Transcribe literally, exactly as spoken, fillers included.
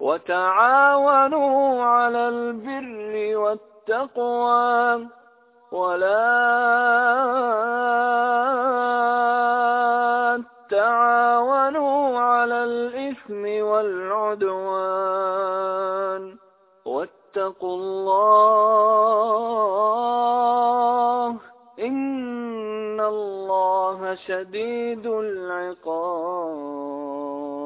وتعاونوا على البر والتقوى ولا تعاونوا على الإثم والعدوان واتقوا الله إن الله شديد العقاب.